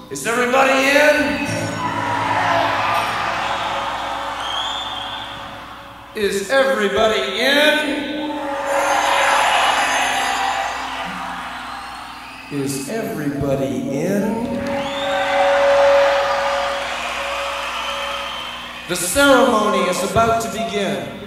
Is everybody in? Is everybody in? Is everybody in? The ceremony is about to begin.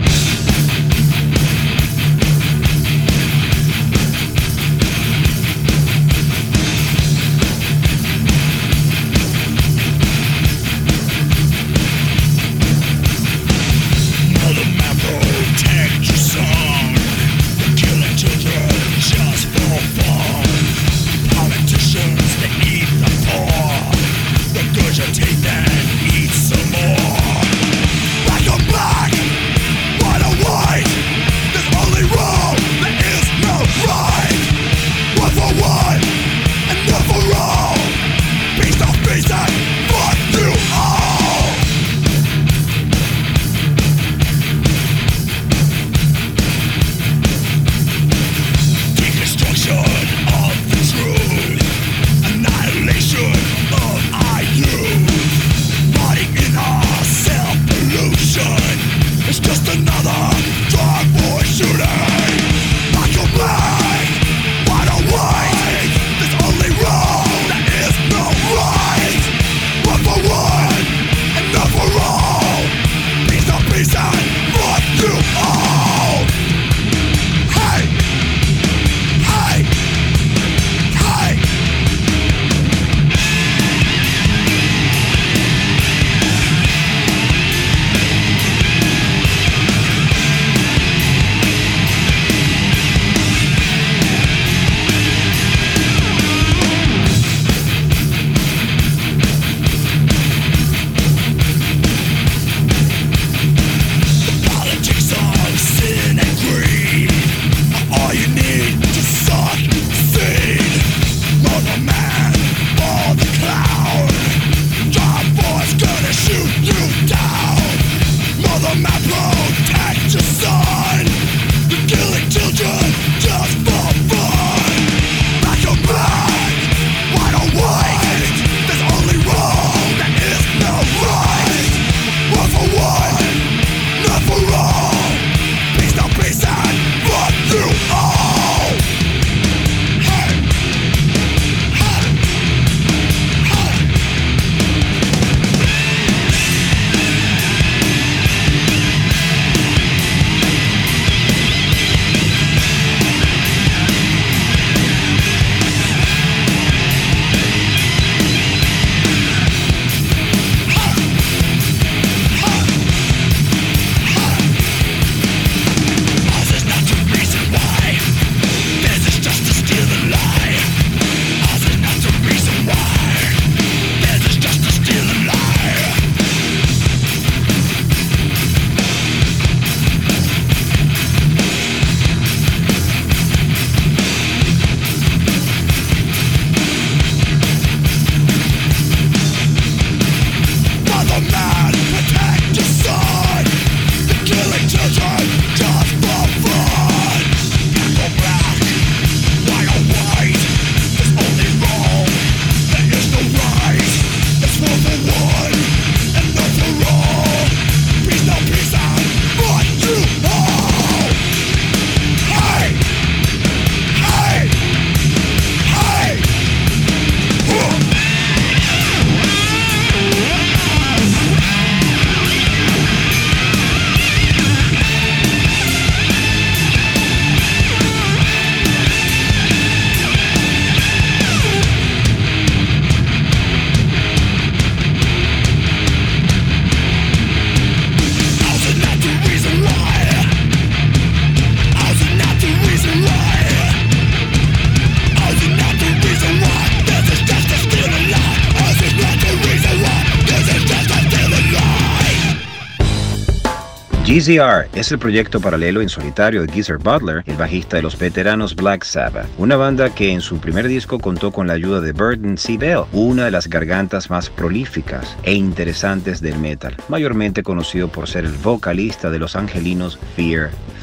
GZR es el proyecto paralelo en solitario de Geezer Butler, el bajista de los veteranos Black Sabbath, una banda que en su primer disco contó con la ayuda de Burton C. Bell, una de las gargantas más prolíficas e interesantes del metal, mayormente conocido por ser el vocalista de los angelinos Fear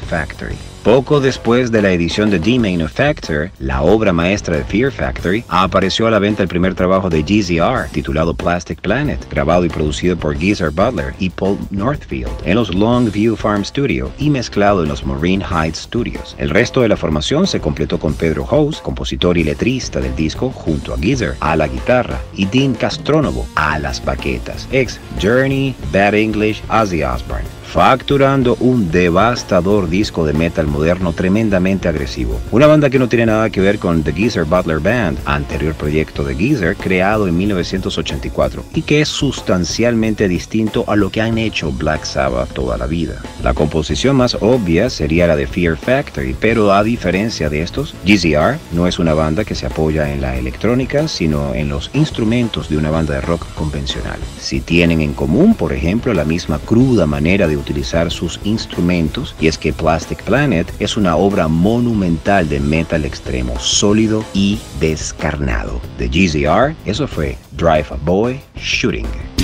Factory. Poco después de la edición de The Main Factor, la obra maestra de Fear Factory, apareció a la venta el primer trabajo de GZR, titulado Plastic Planet, grabado y producido por Geezer Butler y Paul Northfield en los Longview Farm Studio y mezclado en los Marine Heights Studios. El resto de la formación se completó con Pedro House, compositor y letrista del disco, junto a Geezer a la guitarra y Dean Castrónovo a las baquetas, ex Journey, Bad English, Ozzy Osbourne, facturando un devastador disco de metal moderno tremendamente agresivo. Una banda que no tiene nada que ver con The Geezer Butler Band, anterior proyecto de Geezer creado en 1984 y que es sustancialmente distinto a lo que han hecho Black Sabbath toda la vida. La composición más obvia sería la de Fear Factory, pero a diferencia de estos, GZR no es una banda que se apoya en la electrónica, sino en los instrumentos de una banda de rock convencional. Si tienen en común, por ejemplo, la misma cruda manera de utilizar sus instrumentos, y es que Plastic Planet es una obra monumental de metal extremo, sólido y descarnado. De GZR, eso fue Drive a Boy Shooting.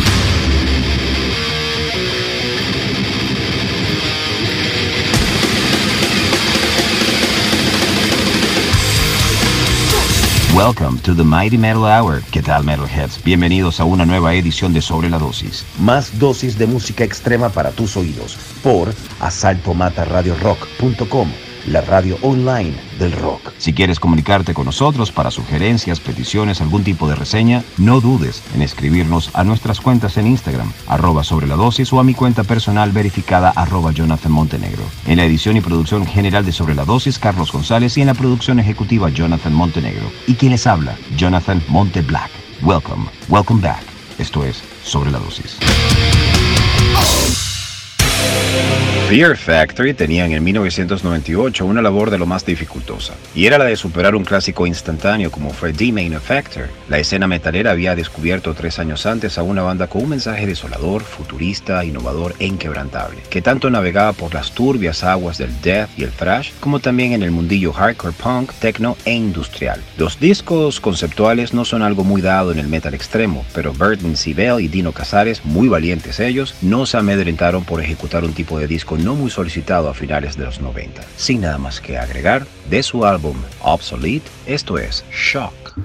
Welcome to the Mighty Metal Hour. ¿Qué tal, Metalheads? Bienvenidos a una nueva edición de Sobre la Dosis. Más dosis de música extrema para tus oídos por asaltomataradiorock.com, la radio online del rock. Si quieres comunicarte con nosotros para sugerencias, peticiones, algún tipo de reseña, no dudes en escribirnos a nuestras cuentas en Instagram, @sobreladosis, o a mi cuenta personal verificada, @JonathanMontenegro. En la edición y producción general de Sobre la Dosis, Carlos González, y en la producción ejecutiva, Jonathan Montenegro. Y quien les habla, Jonathan Monteblack. Welcome back. Esto es Sobre la Dosis. Fear Factory tenían en 1998 una labor de lo más dificultosa, y era la de superar un clásico instantáneo como fue The Main Factor. La escena metalera había descubierto 3 años antes a una banda con un mensaje desolador, futurista, innovador e inquebrantable, que tanto navegaba por las turbias aguas del death y el thrash, como también en el mundillo hardcore punk, techno e industrial. Los discos conceptuales no son algo muy dado en el metal extremo, pero Burton C. Bell y Dino Casares, muy valientes ellos, no se amedrentaron por ejecutar un tipo de disco no muy solicitado a finales de los 90. Sin nada más que agregar, de su álbum Obsolete, esto es Shock.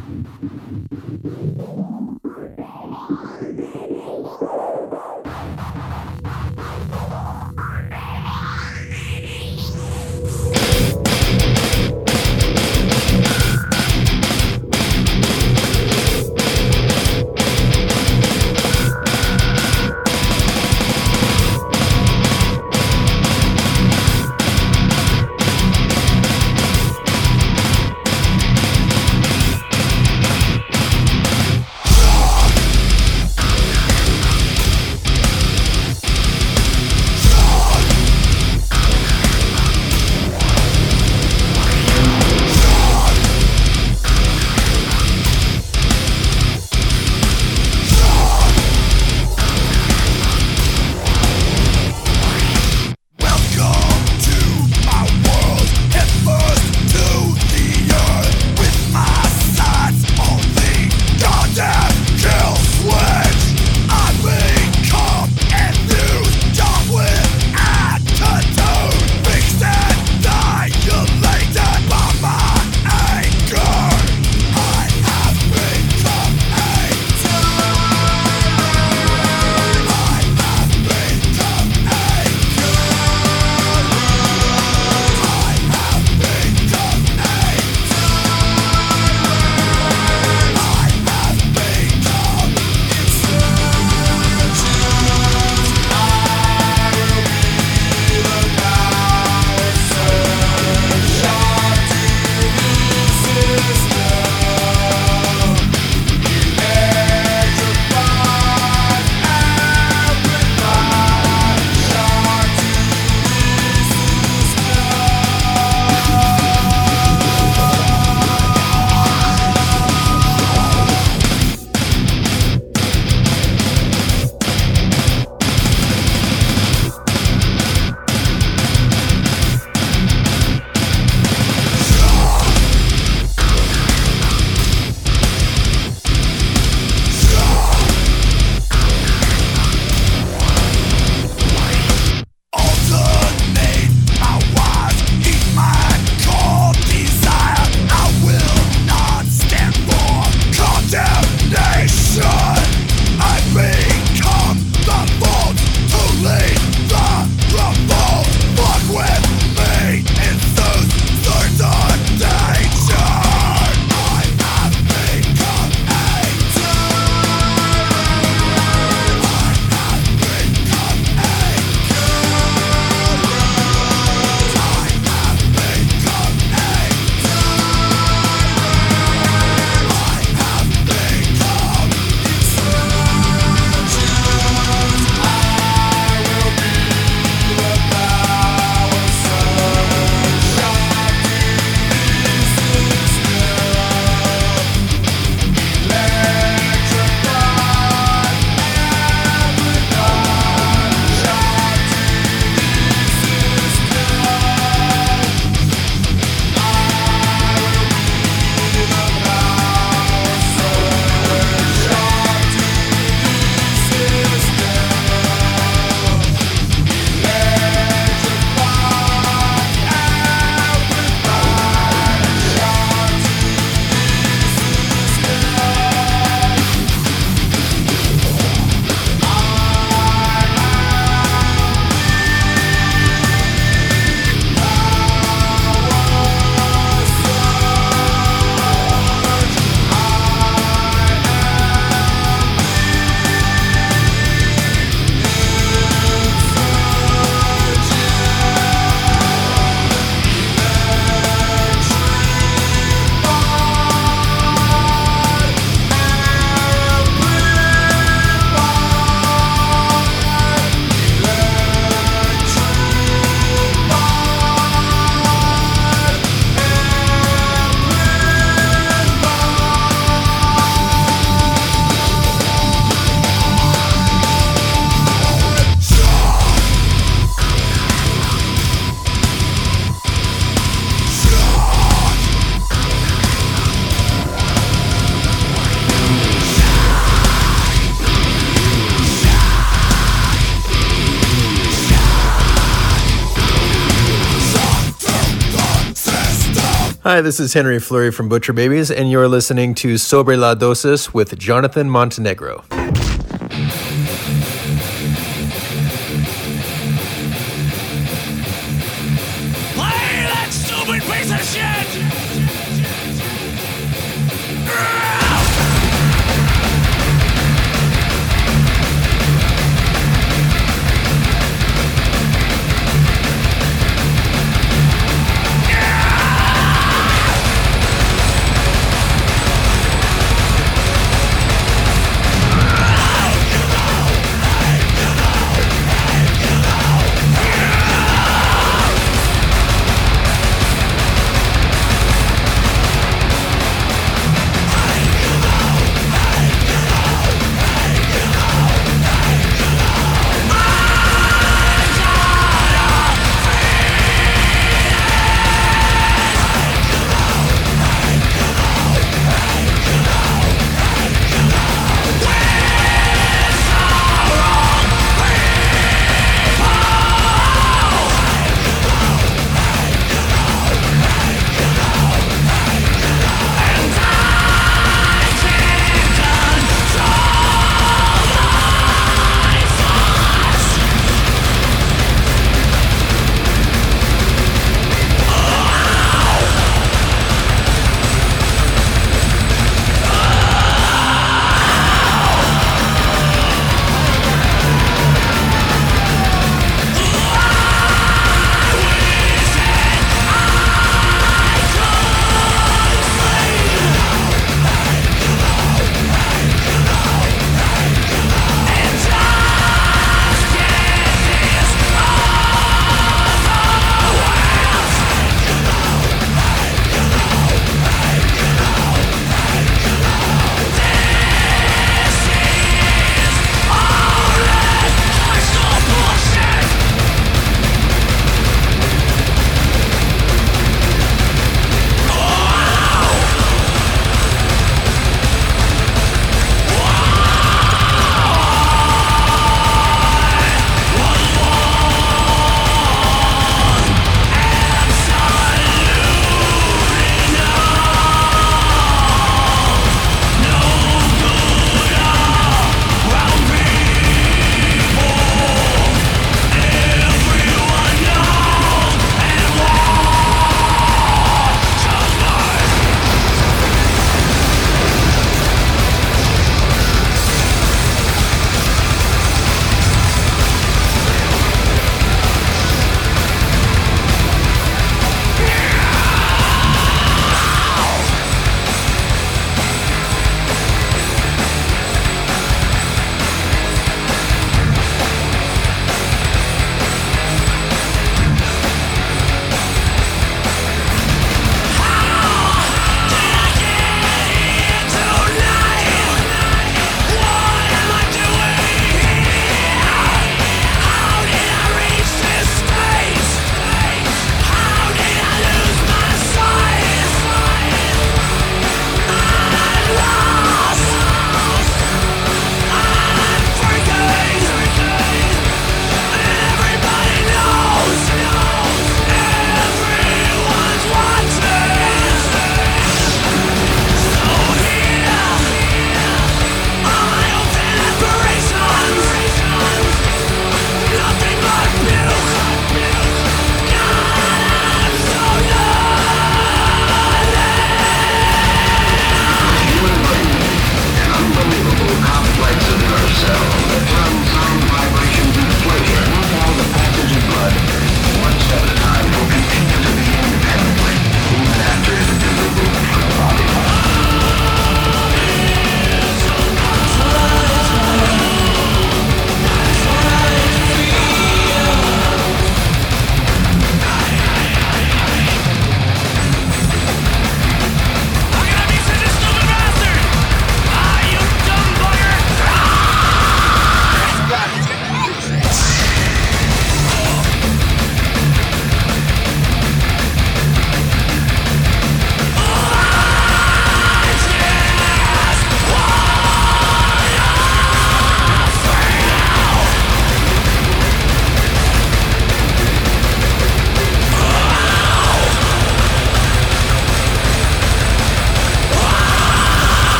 Hi, this is Henry Fleury from Butcher Babies, and you're listening to Sobre la Dosis with Jonathan Montenegro. Play that stupid piece of shit!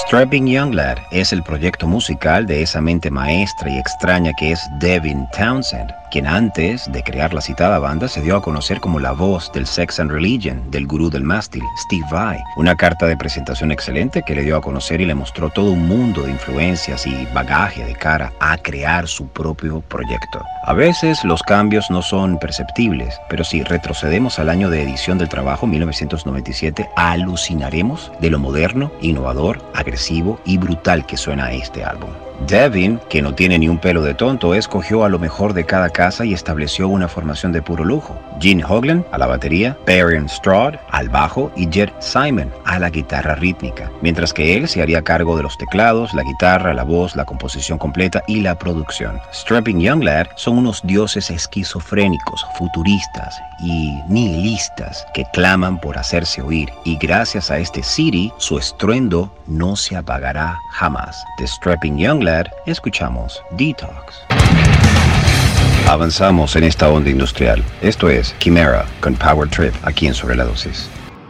Strapping Young Lad es el proyecto musical de esa mente maestra y extraña que es Devin Townsend, quien antes de crear la citada banda se dio a conocer como la voz del Sex and Religion del gurú del mástil, Steve Vai. Una carta de presentación excelente que le dio a conocer y le mostró todo un mundo de influencias y bagaje de cara a crear su propio proyecto. A veces los cambios no son perceptibles, pero si retrocedemos al año de edición del trabajo, 1997, alucinaremos de lo moderno, innovador, agresivo y brutal que suena este álbum. Devin, que no tiene ni un pelo de tonto, escogió a lo mejor de cada casa y estableció una formación de puro lujo. Gene Hoglan a la batería, Barry Stroud al bajo y Jed Simon a la guitarra rítmica, mientras que él se haría cargo de los teclados, la guitarra, la voz, la composición completa y la producción. Strapping Young Lad son unos dioses esquizofrénicos, futuristas y nihilistas que claman por hacerse oír, y gracias a este CD su estruendo no se apagará jamás. De Strapping Young Lad escuchamos Detox. Avanzamos en esta onda industrial. Esto es Chimera con Power Trip aquí en Sobre la Dosis.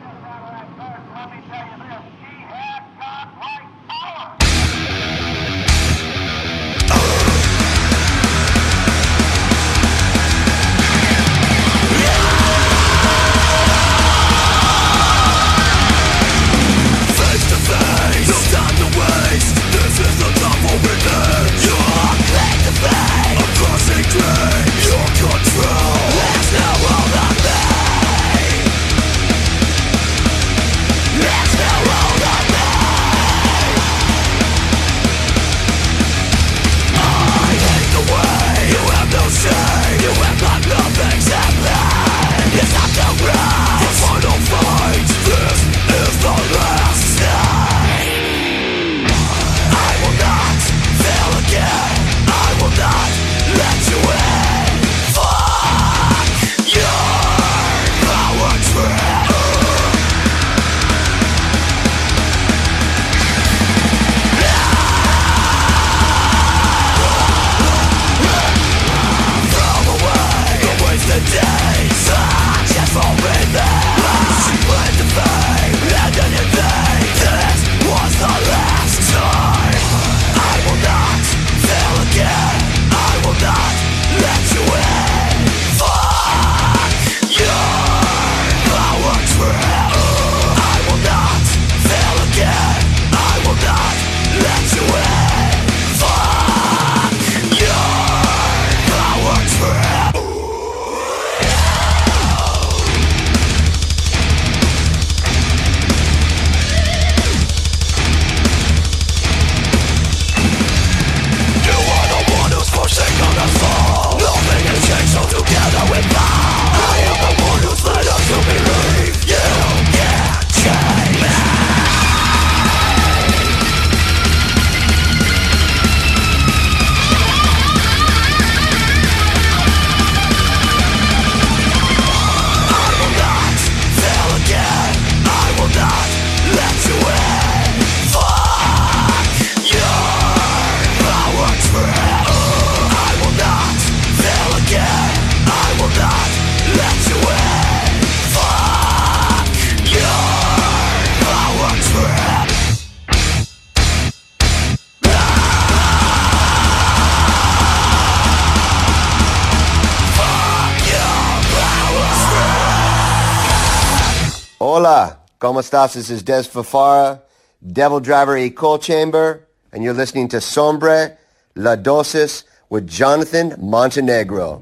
Hola, ¿cómo estás? This is Des Fafara, Devil Driver y Coal Chamber, and you're listening to Sombre La Dosis with Jonathan Montenegro.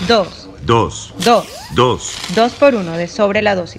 2. 2. 2. 2. 2 por 1 de Sobre la Dosis.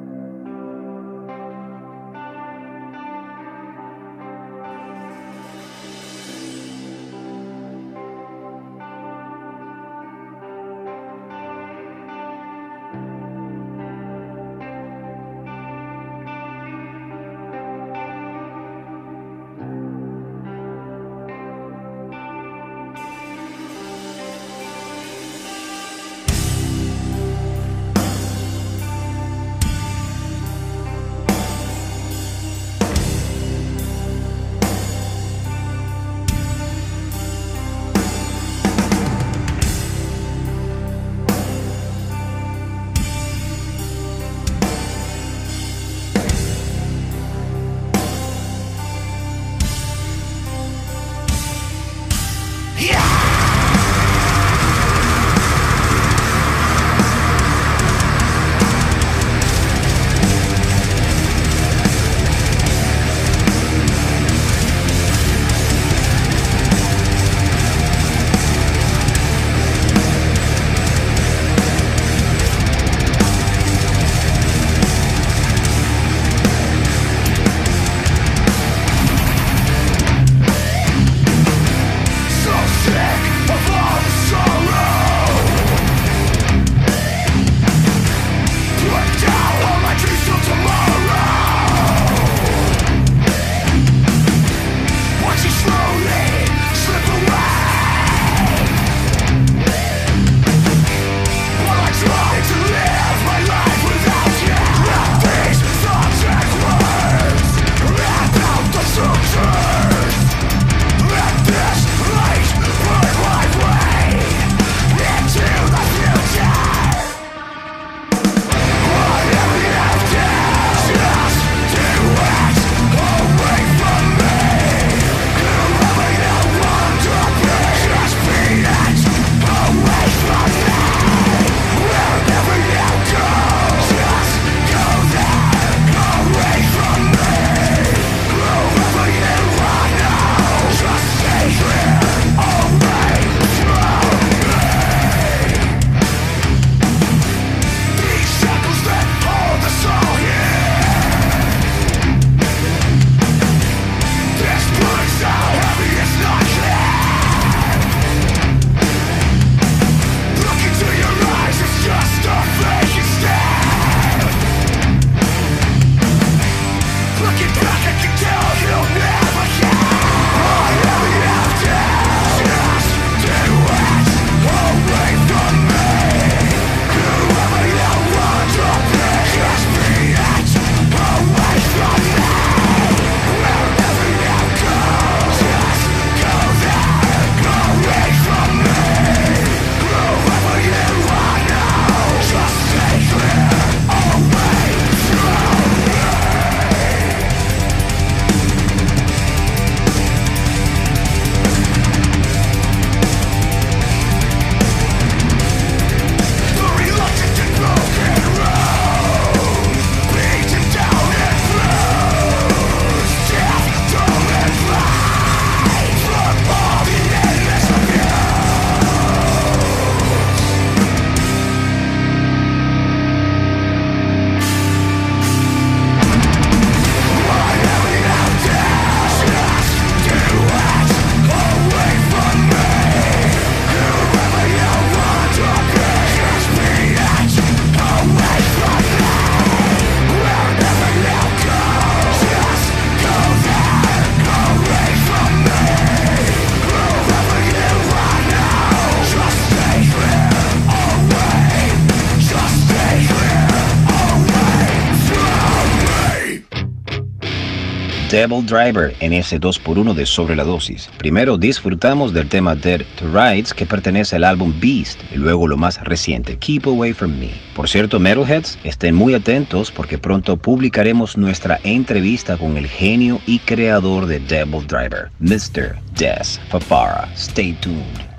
Devil Driver en ese 2x1 de Sobre la Dosis. Primero disfrutamos del tema Dead to Rights, que pertenece al álbum Beast, y luego lo más reciente, Keep Away From Me. Por cierto, Metalheads, estén muy atentos porque pronto publicaremos nuestra entrevista con el genio y creador de Devil Driver, Mr. Des Fafara. Stay tuned.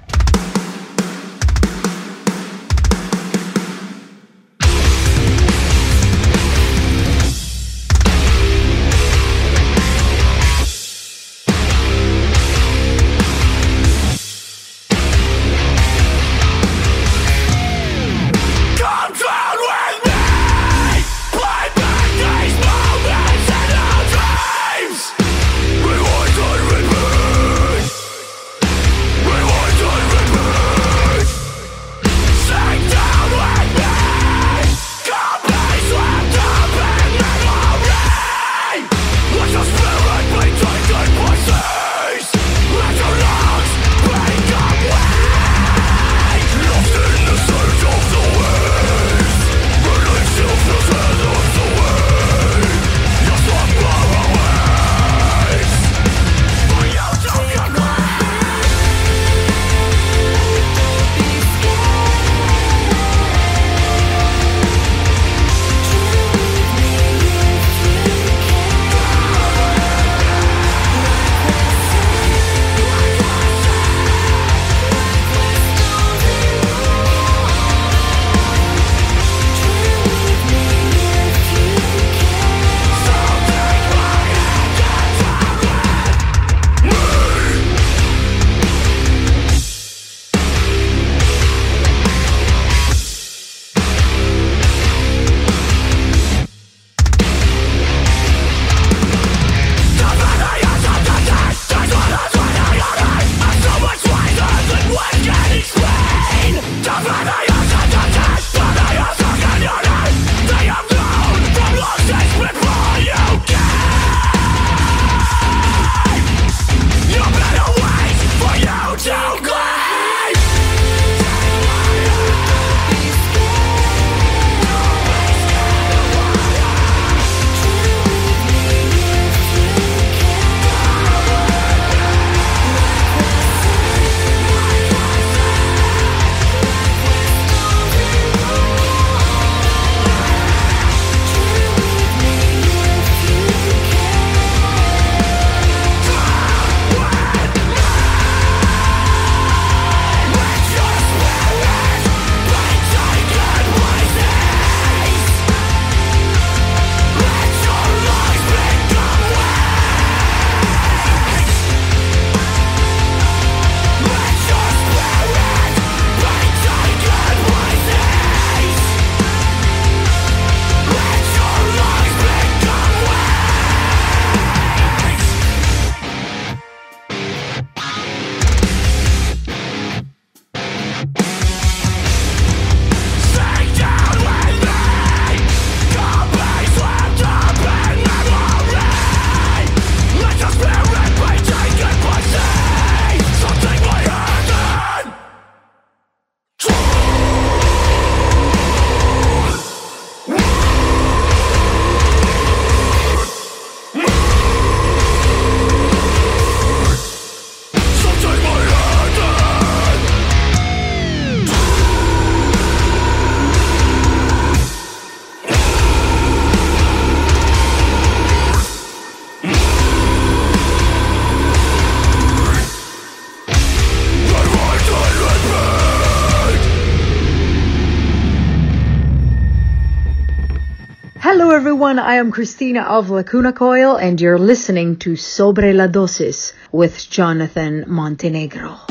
Hello everyone, I am Christina of Lacuna Coil and you're listening to Sobre la Dosis with Jonathan Montenegro.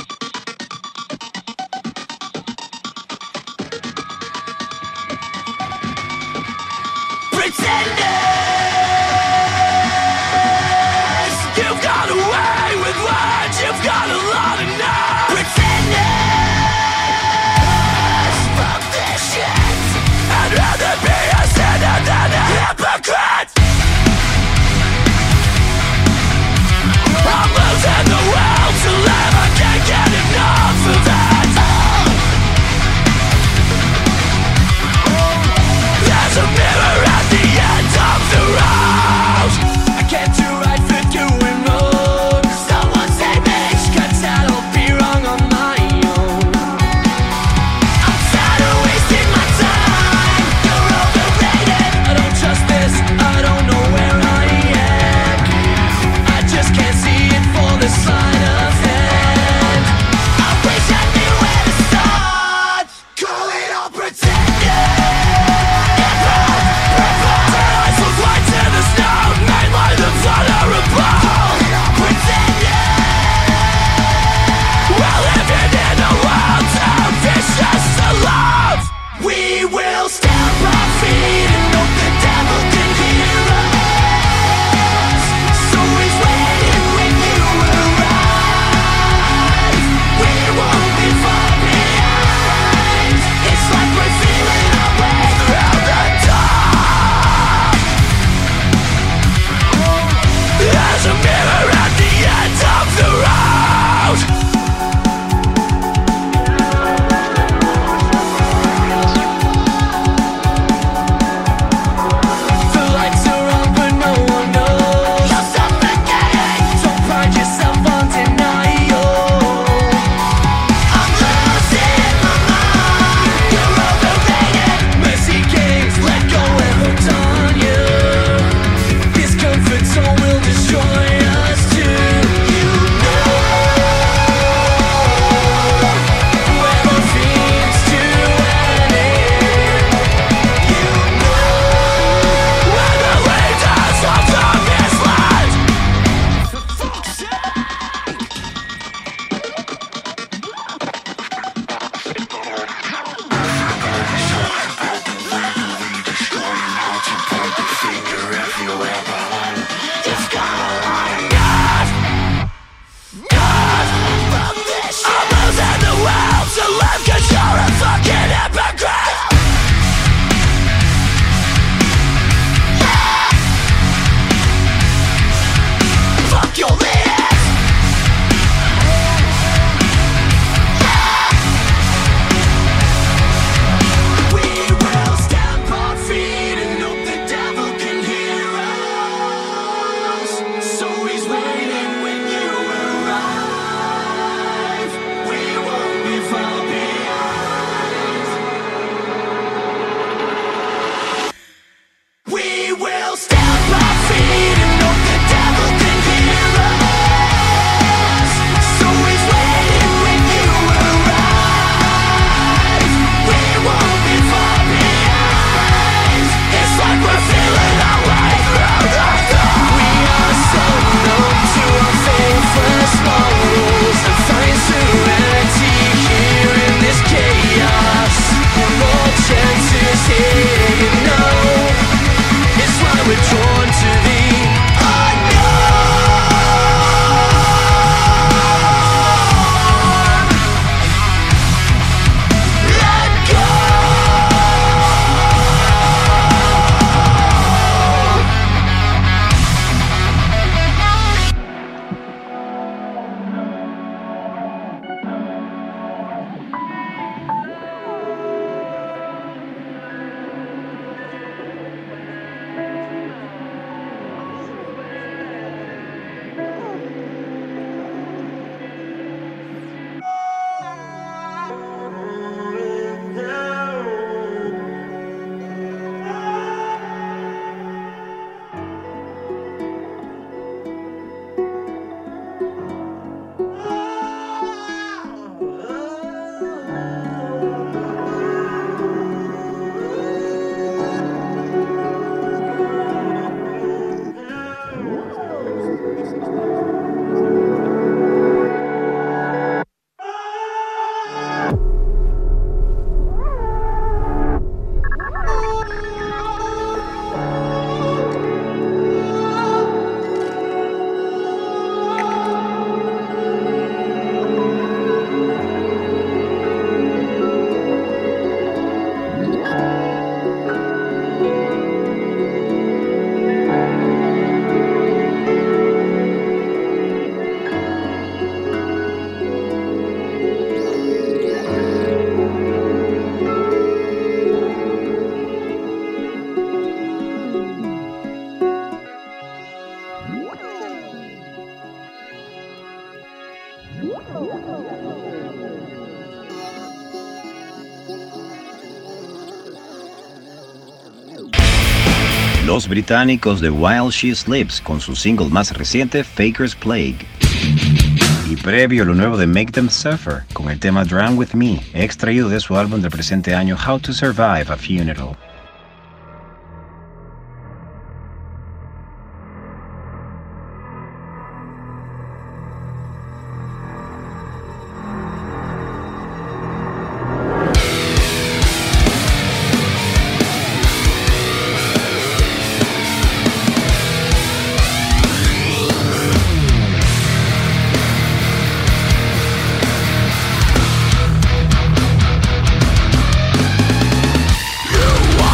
You've got away with words, you've got a lot of nerve. Pretenders, fuck this shit. I'd rather be a sinner than a hypocrite. I'm losing the will to live again. Los británicos de While She Sleeps con su single más reciente, Faker's Plague. Y previo lo nuevo de Make Them Suffer con el tema Drown With Me, extraído de su álbum del presente año How to Survive a Funeral. You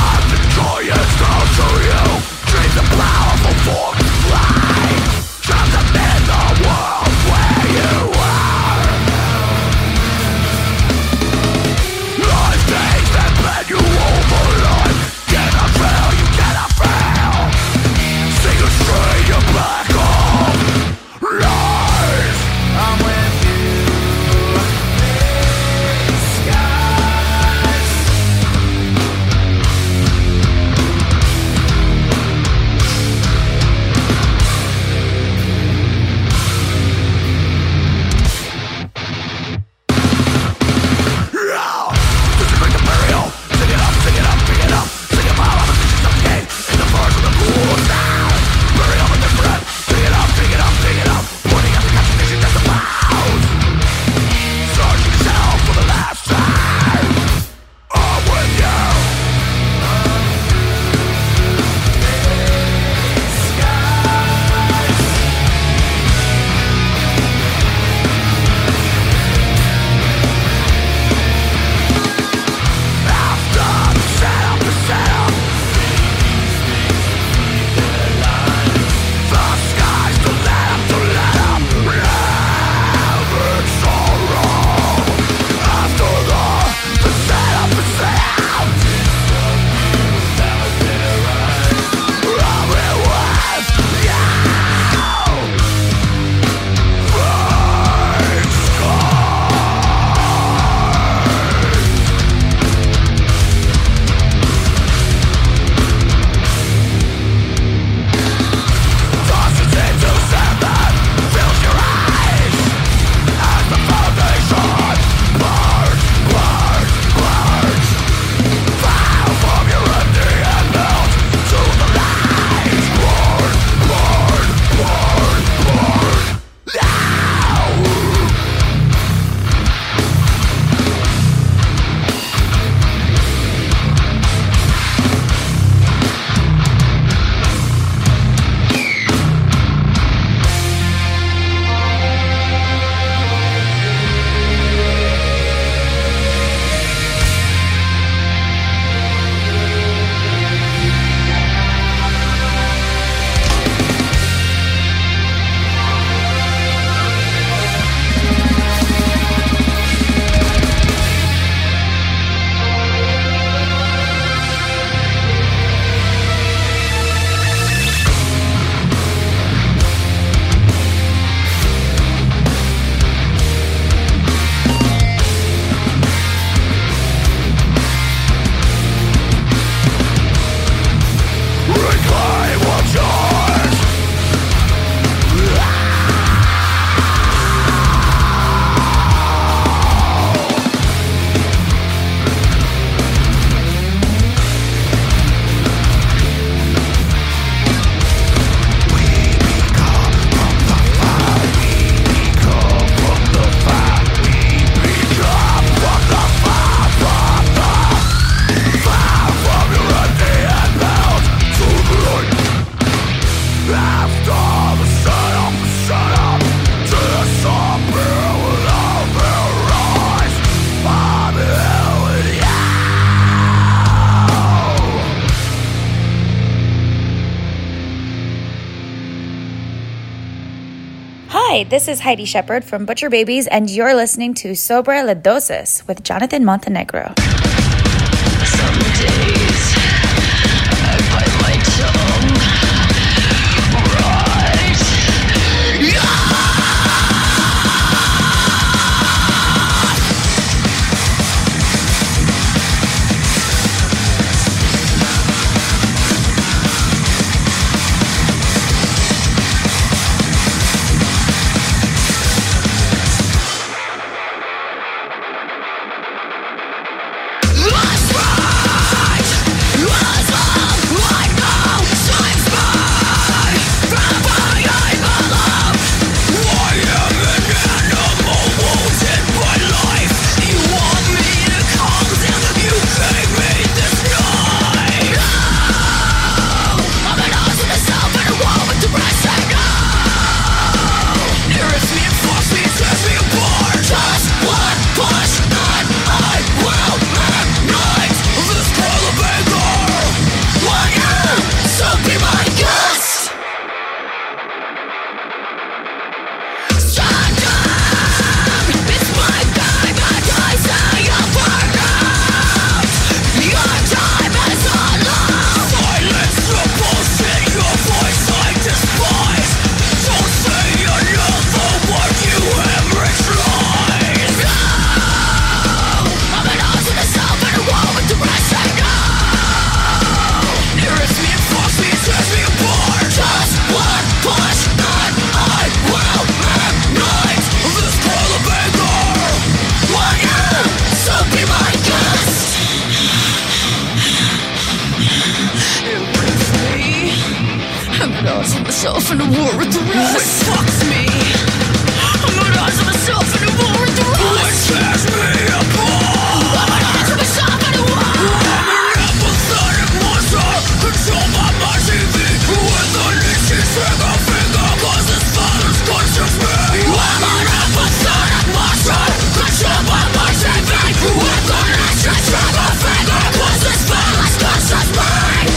Hi, this is Heidi Shepard from Butcher Babies, and you're listening to Sobre la Dosis with Jonathan Montenegro. Some days I bite my tongue. Right. Myself in a war with the rest. Which fucks me. I'm gonna rise myself in a war with the rest. Which tears me apart. I'm gonna rise myself in a war. I'm an apathetic monster, controlled by my TV. With an itchy trigger finger, cause this violence consumes me. I'm an apathetic monster, controlled by my TV. With an itchy trigger finger, cause this violence consumes me.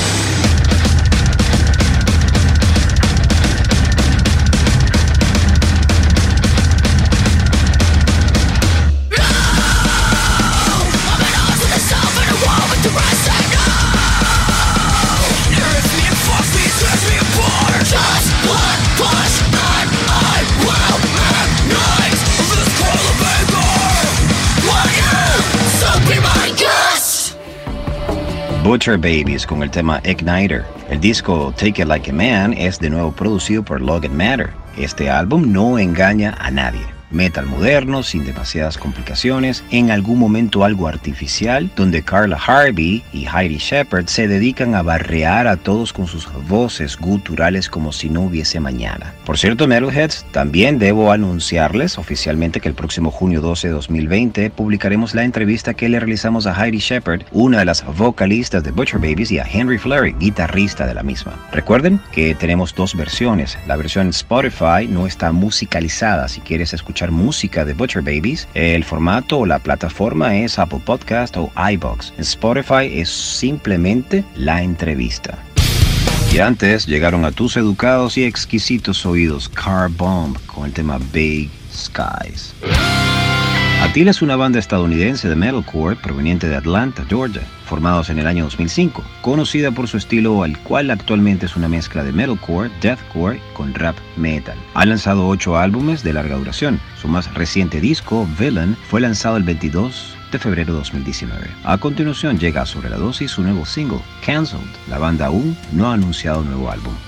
Butcher Babies con el tema Igniter. El disco Take It Like a Man es de nuevo producido por Logan Matter. Este álbum no engaña a nadie. Metal moderno, sin demasiadas complicaciones, en algún momento algo artificial, donde Carla Harvey y Heidi Shepard se dedican a barrear a todos con sus voces guturales como si no hubiese mañana. Por cierto, Metalheads, también debo anunciarles oficialmente que el próximo junio 12 de 2020 publicaremos la entrevista que le realizamos a Heidi Shepard, una de las vocalistas de Butcher Babies, y a Henry Fleury, guitarrista de la misma. Recuerden que tenemos dos versiones. La versión en Spotify no está musicalizada. Si quieres escuchar música de Butcher Babies, el formato o la plataforma es Apple Podcast o iVoox. En Spotify es simplemente la entrevista. Y antes llegaron a tus educados y exquisitos oídos Car Bomb con el tema Big Skies. Attila es una banda estadounidense de metalcore proveniente de Atlanta, Georgia, formados en el año 2005, conocida por su estilo, al cual actualmente es una mezcla de metalcore, deathcore con rap metal. Ha lanzado 8 álbumes de larga duración. Su más reciente disco, Villain, fue lanzado el 22 de febrero de 2019. A continuación llega Sobre la Dosis su nuevo single, Cancelled. La banda aún no ha anunciado un nuevo álbum.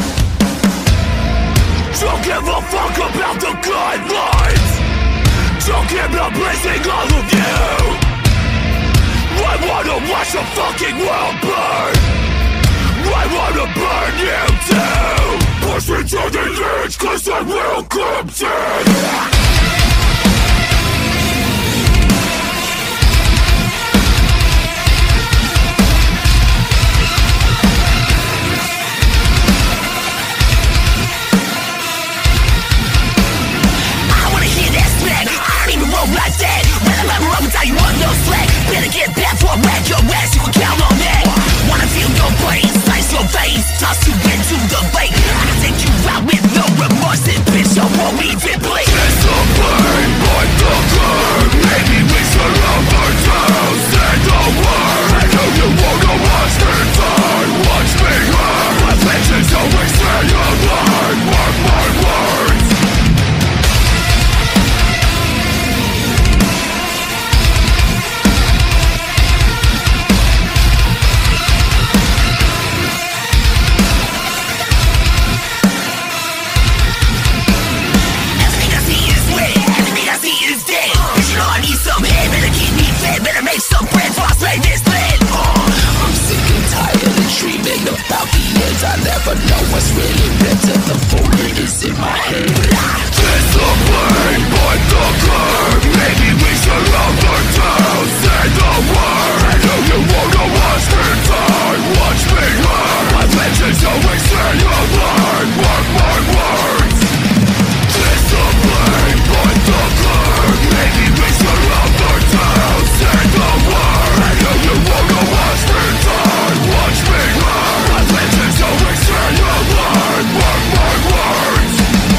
Don't give a fuck about the guidelines. Don't care about blazing all of you. I wanna watch the fucking world burn. I wanna burn you too. Push me to the edge, cause I will come to. Like that, when I'm ever up without you on no slack. Better get back for a whack your ass, you can count on that. Wanna feel your brain, slice your face, toss you into the lake. I take you out with no remorse, this bitch, don't want me I never know what's really better. The bullet is in my head. Discipline, but the curve. Maybe we should all learn to say the word. I know you won't know what's been done. Watch me learn. My vengeance always say a word. Work my words. Discipline, but the curve. Maybe we should all learn to say the word. I know you won't know what's been done. Watch me learn. My vengeance always say a word. Work my words.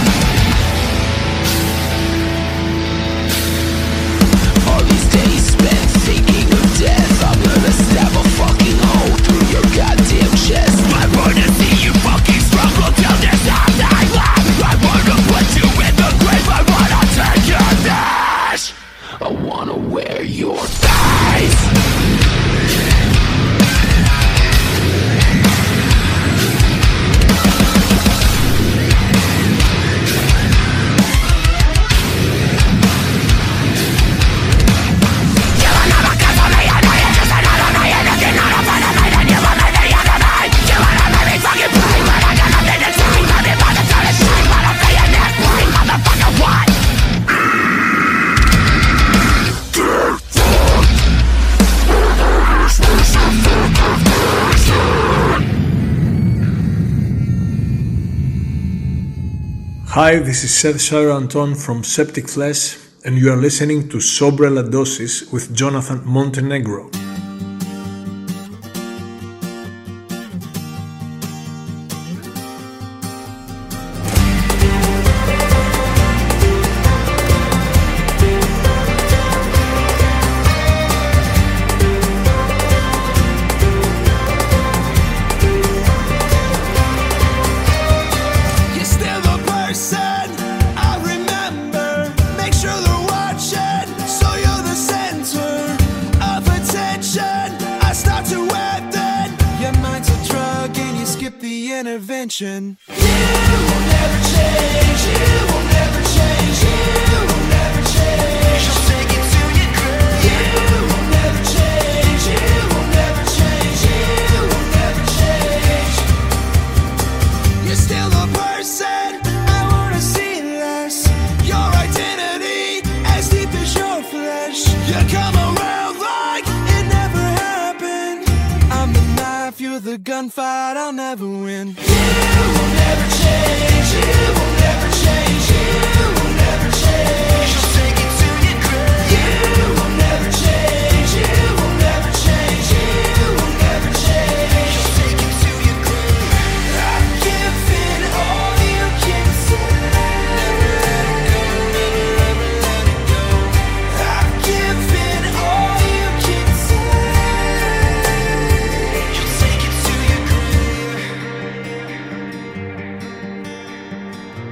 All these days spent thinking of death, I'm gonna stab a fucking hole through your goddamn chest. I wanna see you fucking struggle till there's nothing left. I wanna put you in the grave, I wanna take your dash. I wanna wear your thighs. Hi, this is Seth Saranton from Septic Flesh, and you are listening to Sobre La Dosis with Jonathan Montenegro. intervention. You will never change, you will never change, you will never change. She'll take it to your grave. You will never change, you will never change, you will never change. You're still the person I wanna see less. Your identity as deep as your flesh. You come around like it never happened. I'm the knife, you're the gunfight, I'll never win. You will never change, you will never change, you will never change. She'll take it to your grave. You will never change, you will never change, you will never change. She'll take it to your grave. I've given all you can say. Never let it go, never ever let it go. I've given all you can say. You'll take it to your grave.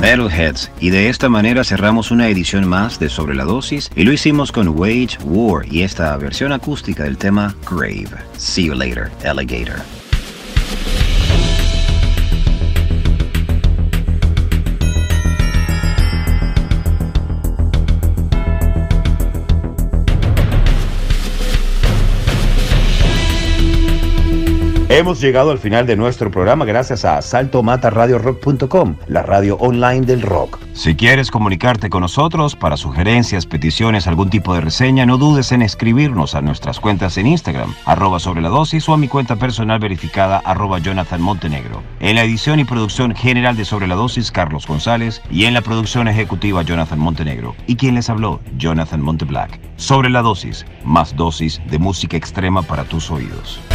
Metalheads, y de esta manera cerramos una edición más de Sobre la Dosis, y lo hicimos con Wage War y esta versión acústica del tema Grave. See you later, alligator. Hemos llegado al final de nuestro programa gracias a saltomataradiorock.com, la radio online del rock. Si quieres comunicarte con nosotros para sugerencias, peticiones, algún tipo de reseña, no dudes en escribirnos a nuestras cuentas en Instagram, @sobreladosis, o a mi cuenta personal verificada, @JonathanMontenegro. En la edición y producción general de Sobre la Dosis, Carlos González, y en la producción ejecutiva, Jonathan Montenegro. Y quien les habló, Jonathan Monteblack. Sobre la Dosis, más dosis de música extrema para tus oídos.